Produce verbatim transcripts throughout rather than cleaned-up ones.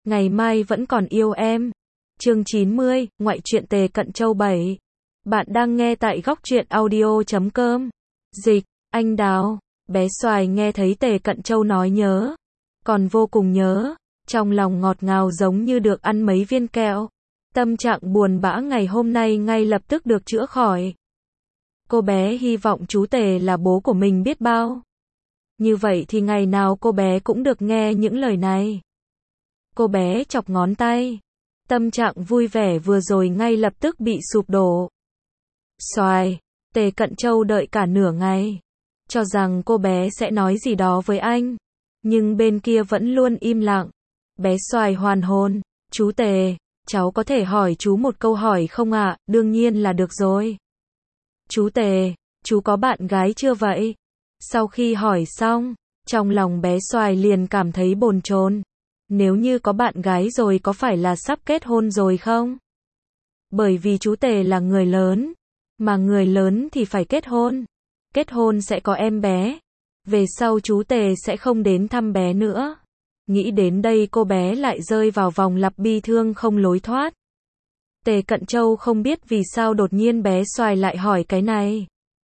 Ngày mai vẫn còn yêu em. Chương chín mươi, ngoại truyện Tề Cận Châu bảy. Bạn đang nghe tại góc truyện audio chấm com. Dịch, anh Đào. Bé Xoài nghe thấy Tề Cận Châu nói nhớ. Còn vô cùng nhớ. Trong lòng ngọt ngào giống như được ăn mấy viên kẹo. Tâm trạng buồn bã ngày hôm nay ngay lập tức được chữa khỏi. Cô bé hy vọng chú Tề là bố của mình biết bao. Như vậy thì ngày nào cô bé cũng được nghe những lời này. Cô bé chọc ngón tay. Tâm trạng vui vẻ vừa rồi ngay lập tức bị sụp đổ. Xoài, Tề Cận Châu đợi cả nửa ngày. Cho rằng cô bé sẽ nói gì đó với anh. Nhưng bên kia vẫn luôn im lặng. Bé Xoài hoàn hồn. Chú Tề, cháu có thể hỏi chú một câu hỏi không ạ? À? Đương nhiên là được rồi. Chú Tề, chú có bạn gái chưa vậy? Sau khi hỏi xong, trong lòng bé Xoài liền cảm thấy bồn chồn. Nếu như có bạn gái rồi có phải là sắp kết hôn rồi không? Bởi vì chú Tề là người lớn, mà người lớn thì phải kết hôn. Kết hôn sẽ có em bé. Về sau chú Tề sẽ không đến thăm bé nữa. Nghĩ đến đây cô bé lại rơi vào vòng lặp bi thương không lối thoát. Tề Cận Châu không biết vì sao đột nhiên bé Xoài lại hỏi cái này.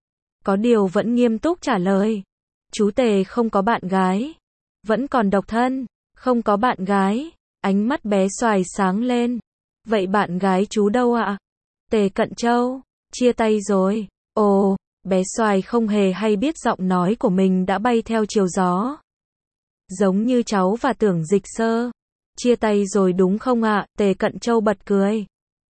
Có điều vẫn nghiêm túc trả lời. Chú Tề không có bạn gái. Vẫn còn độc thân. Không có bạn gái. Ánh mắt bé Xoài sáng lên. Vậy bạn gái chú đâu ạ? Tề Cận Châu. Chia tay rồi. Ồ, bé Xoài không hề hay biết giọng nói của mình đã bay theo chiều gió. Giống như cháu và Tưởng Dịch Sơ. Chia tay rồi đúng không ạ? Tề Cận Châu bật cười.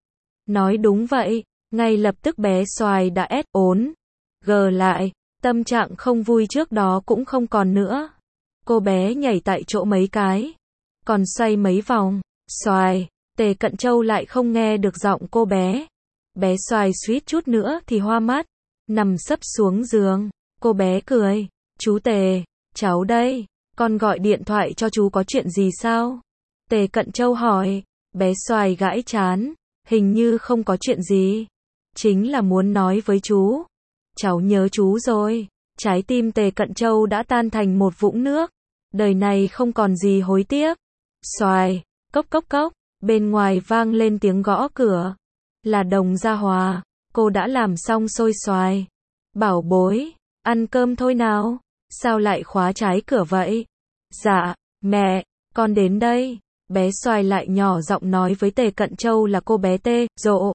Nói đúng vậy. Ngay lập tức bé Xoài đã ét ốn. Gờ lại. Tâm trạng không vui trước đó cũng không còn nữa. Cô bé nhảy tại chỗ mấy cái. Còn xoay mấy vòng. Xoài. Tề Cận Châu lại không nghe được giọng cô bé. Bé Xoài suýt chút nữa thì hoa mắt. Nằm sấp xuống giường. Cô bé cười. Chú Tề. Cháu đây. Con gọi điện thoại cho chú có chuyện gì sao? Tề Cận Châu hỏi. Bé Xoài gãi chán. Hình như không có chuyện gì. Chính là muốn nói với chú. Cháu nhớ chú rồi. Trái tim Tề Cận Châu đã tan thành một vũng nước. Đời này không còn gì hối tiếc. Xoài. Cốc cốc cốc. Bên ngoài vang lên tiếng gõ cửa. Là Đồng Gia Hòa. Cô đã làm xong xôi xoài. Bảo bối. Ăn cơm thôi nào. Sao lại khóa trái cửa vậy? Dạ, mẹ. Con đến đây. Bé Xoài lại nhỏ giọng nói với Tề Cận Châu là cô bé Tê, Rộ.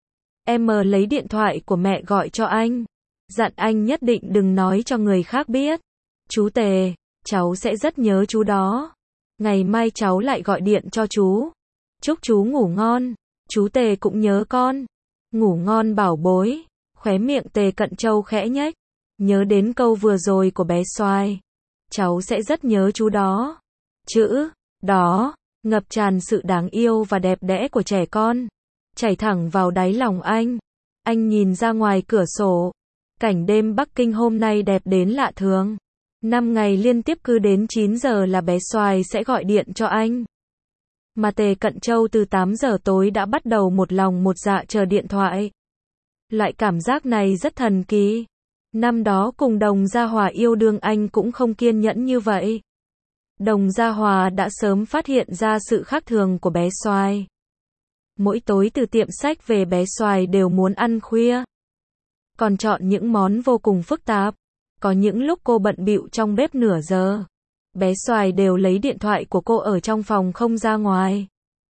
Em mờ lấy điện thoại của mẹ gọi cho anh. Dặn anh nhất định đừng nói cho người khác biết. Chú Tề, cháu sẽ rất nhớ chú đó. Ngày mai cháu lại gọi điện cho chú. Chúc chú ngủ ngon. Chú Tề cũng nhớ con. Ngủ ngon bảo bối. Khóe miệng Tề Cận Châu khẽ nhếch. Nhớ đến câu vừa rồi của bé Xoài. Cháu sẽ rất nhớ chú đó. Chữ, đó, ngập tràn sự đáng yêu và đẹp đẽ của trẻ con. Chảy thẳng vào đáy lòng anh. Anh nhìn ra ngoài cửa sổ. Cảnh đêm Bắc Kinh hôm nay đẹp đến lạ thường. Năm ngày liên tiếp cứ đến chín giờ là bé Xoài sẽ gọi điện cho anh. Mà Tề Cận Châu từ tám giờ tối đã bắt đầu một lòng một dạ chờ điện thoại. Loại cảm giác này rất thần kỳ. Năm đó cùng Đồng Gia Hòa yêu đương anh cũng không kiên nhẫn như vậy. Đồng Gia Hòa đã sớm phát hiện ra sự khác thường của bé Xoài. Mỗi tối từ tiệm sách về bé Xoài đều muốn ăn khuya. Còn chọn những món vô cùng phức tạp. Có những lúc cô bận bịu trong bếp nửa giờ. Bé Xoài đều lấy điện thoại của cô ở trong phòng không ra ngoài.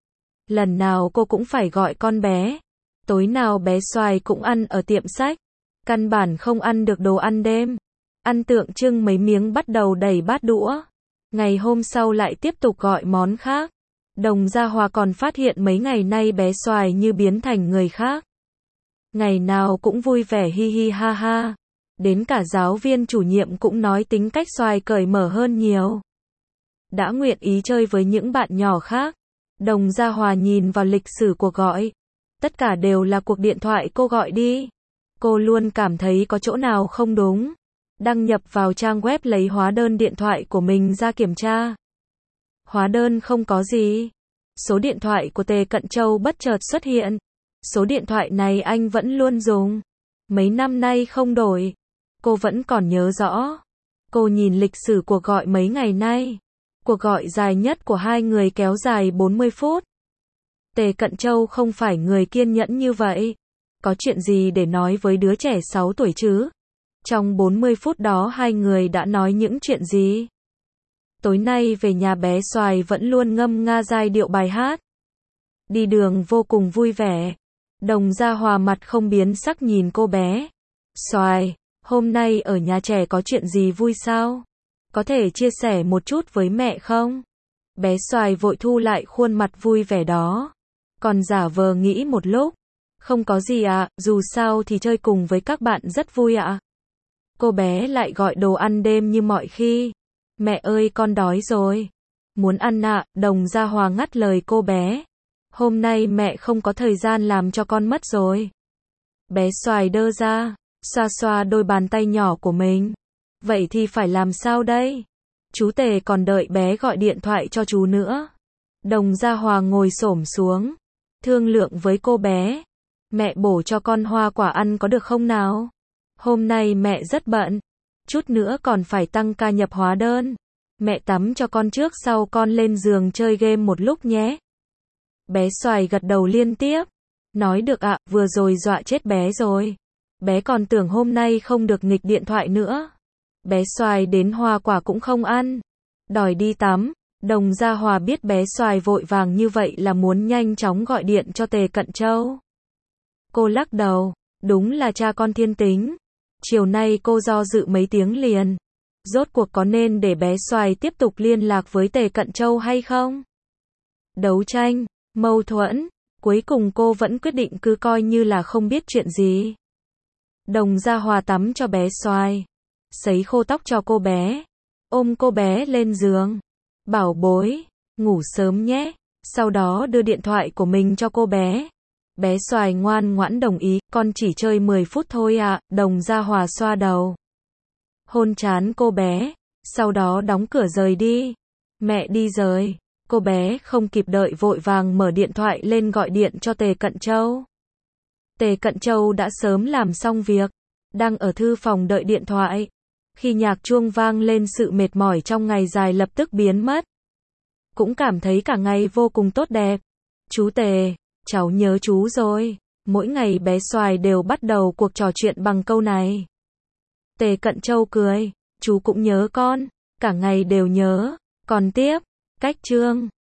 Lần nào cô cũng phải gọi con bé. Tối nào bé Xoài cũng ăn ở tiệm sách. Căn bản không ăn được đồ ăn đêm. Ăn tượng trưng mấy miếng bắt đầu đầy bát đũa. Ngày hôm sau lại tiếp tục gọi món khác. Đồng Gia Hòa còn phát hiện mấy ngày nay bé Xoài như biến thành người khác. Ngày nào cũng vui vẻ hi hi ha ha. Đến cả giáo viên chủ nhiệm cũng nói tính cách Xoài cởi mở hơn nhiều. Đã nguyện ý chơi với những bạn nhỏ khác. Đồng Gia Hòa nhìn vào lịch sử cuộc gọi. Tất cả đều là cuộc điện thoại cô gọi đi. Cô luôn cảm thấy có chỗ nào không đúng. Đăng nhập vào trang web lấy hóa đơn điện thoại của mình ra kiểm tra. Hóa đơn không có gì. Số điện thoại của Tề Cận Châu bất chợt xuất hiện. Số điện thoại này anh vẫn luôn dùng. Mấy năm nay không đổi. Cô vẫn còn nhớ rõ. Cô nhìn lịch sử cuộc gọi mấy ngày nay. Cuộc gọi dài nhất của hai người kéo dài bốn mươi phút. Tề Cận Châu không phải người kiên nhẫn như vậy. Có chuyện gì để nói với đứa trẻ sáu tuổi chứ? Trong bốn mươi phút đó hai người đã nói những chuyện gì? Tối nay về nhà bé Soài vẫn luôn ngâm nga giai điệu bài hát. Đi đường vô cùng vui vẻ. Đồng Gia Hòa mặt không biến sắc nhìn cô bé. Soài, hôm nay ở nhà trẻ có chuyện gì vui sao? Có thể chia sẻ một chút với mẹ không? Bé Soài vội thu lại khuôn mặt vui vẻ đó. Còn giả vờ nghĩ một lúc. Không có gì ạ, dù sao thì chơi cùng với các bạn rất vui ạ. Cô bé lại gọi đồ ăn đêm như mọi khi. Mẹ ơi con đói rồi. Muốn ăn ạ, Đồng Gia Hòa ngắt lời cô bé. Hôm nay mẹ không có thời gian làm cho con mất rồi. Bé Soài đơ ra, xoa xoa đôi bàn tay nhỏ của mình. Vậy thì phải làm sao đây? Chú Tề còn đợi bé gọi điện thoại cho chú nữa. Đồng Gia Hòa ngồi xổm xuống, thương lượng với cô bé. Mẹ bổ cho con hoa quả ăn có được không nào? Hôm nay mẹ rất bận. Chút nữa còn phải tăng ca nhập hóa đơn. Mẹ tắm cho con trước sau con lên giường chơi game một lúc nhé. Bé Soài gật đầu liên tiếp. Nói được ạ, vừa rồi dọa chết bé rồi. Bé còn tưởng hôm nay không được nghịch điện thoại nữa. Bé Soài đến hoa quả cũng không ăn. Đòi đi tắm. Đồng Gia Hòa biết bé Soài vội vàng như vậy là muốn nhanh chóng gọi điện cho Tề Cận Châu. Cô lắc đầu. Đúng là cha con thiên tính. Chiều nay cô do dự mấy tiếng liền. Rốt cuộc có nên để bé Soài tiếp tục liên lạc với Tề Cận Châu hay không? Đấu tranh, mâu thuẫn. Cuối cùng cô vẫn quyết định cứ coi như là không biết chuyện gì. Đồng Gia Hòa tắm cho bé Soài. Sấy khô tóc cho cô bé. Ôm cô bé lên giường. Bảo bối, ngủ sớm nhé. Sau đó đưa điện thoại của mình cho cô bé. Bé Soài ngoan ngoãn đồng ý, con chỉ chơi mười phút thôi ạ. Đồng Gia Hòa xoa đầu. Hôn trán cô bé. Sau đó đóng cửa rời đi. Mẹ đi rồi. Cô bé không kịp đợi vội vàng mở điện thoại lên gọi điện cho Tề Cận Châu. Tề Cận Châu đã sớm làm xong việc. Đang ở thư phòng đợi điện thoại. Khi nhạc chuông vang lên sự mệt mỏi trong ngày dài lập tức biến mất. Cũng cảm thấy cả ngày vô cùng tốt đẹp. Chú Tề, cháu nhớ chú rồi. Mỗi ngày bé Soài đều bắt đầu cuộc trò chuyện bằng câu này. Tề Cận Châu cười. Chú cũng nhớ con. Cả ngày đều nhớ. Còn tiếp. Cách chương.